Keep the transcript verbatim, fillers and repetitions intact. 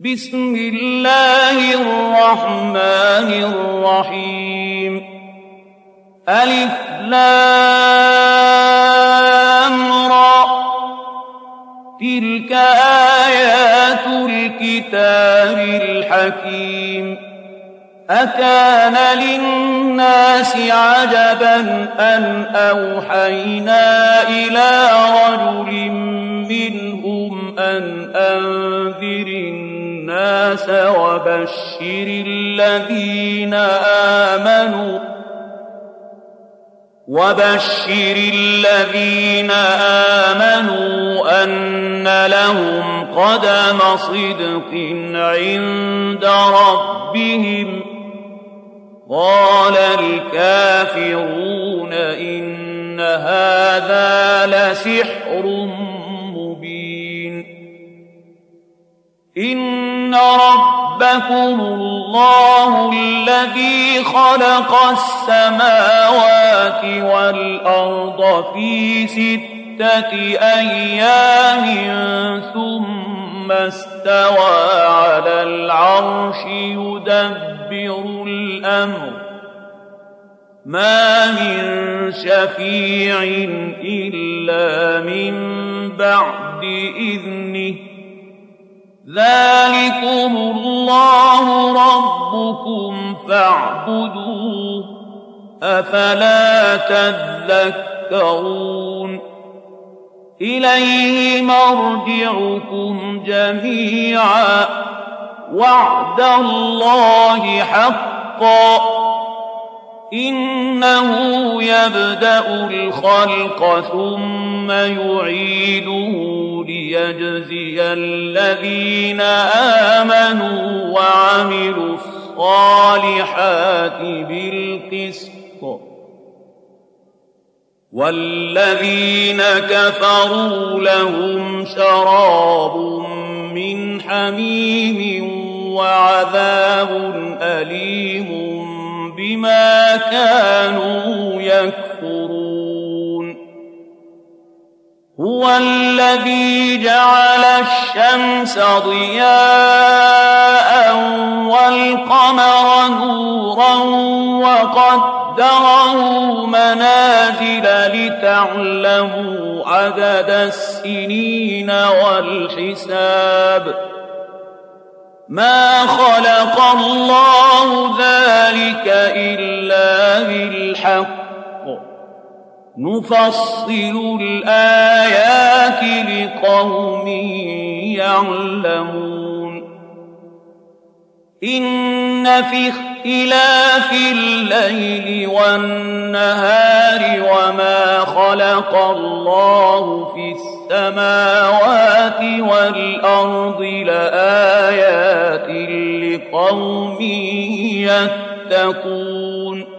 بسم الله الرحمن الرحيم ألف لام را تلك آيات الكتاب الحكيم أكان للناس عجبا أن أوحينا إلى رجل منهم أن أنذر الناس وبشر الذين آمنوا وبشر الذين آمنوا أن لهم قدم صدق عند ربهم قال الكافرون إن هذا لسحر مبين إن ربكم الله الذي خلق السماوات والأرض في ستة أيام ثم استوى على العرش يدبر الأمر ما من شفيع إلا من بعد إذنه ذلكم الله ربكم فاعبدوه أفلا تذكرون إليه مرجعكم جميعا وعد الله حقا إنه يبدأ الخلق ثم يعيده ليجزي الذين آمنوا وعملوا الصالحات بالقسط والذين كفروا لهم شراب من حميم وعذاب أليم بما كانوا يكفرون هو الذي جعل الشمس ضياء والقمر نورا وقدره منازل لتعلموا عدد السنين والحساب ما خلق الله ذلك إلا بالحق نفصل الآيات لقوم يعلمون إن في اختلاف الليل والنهار وما خلق الله في السماوات والأرض لآيات لقوم يتقون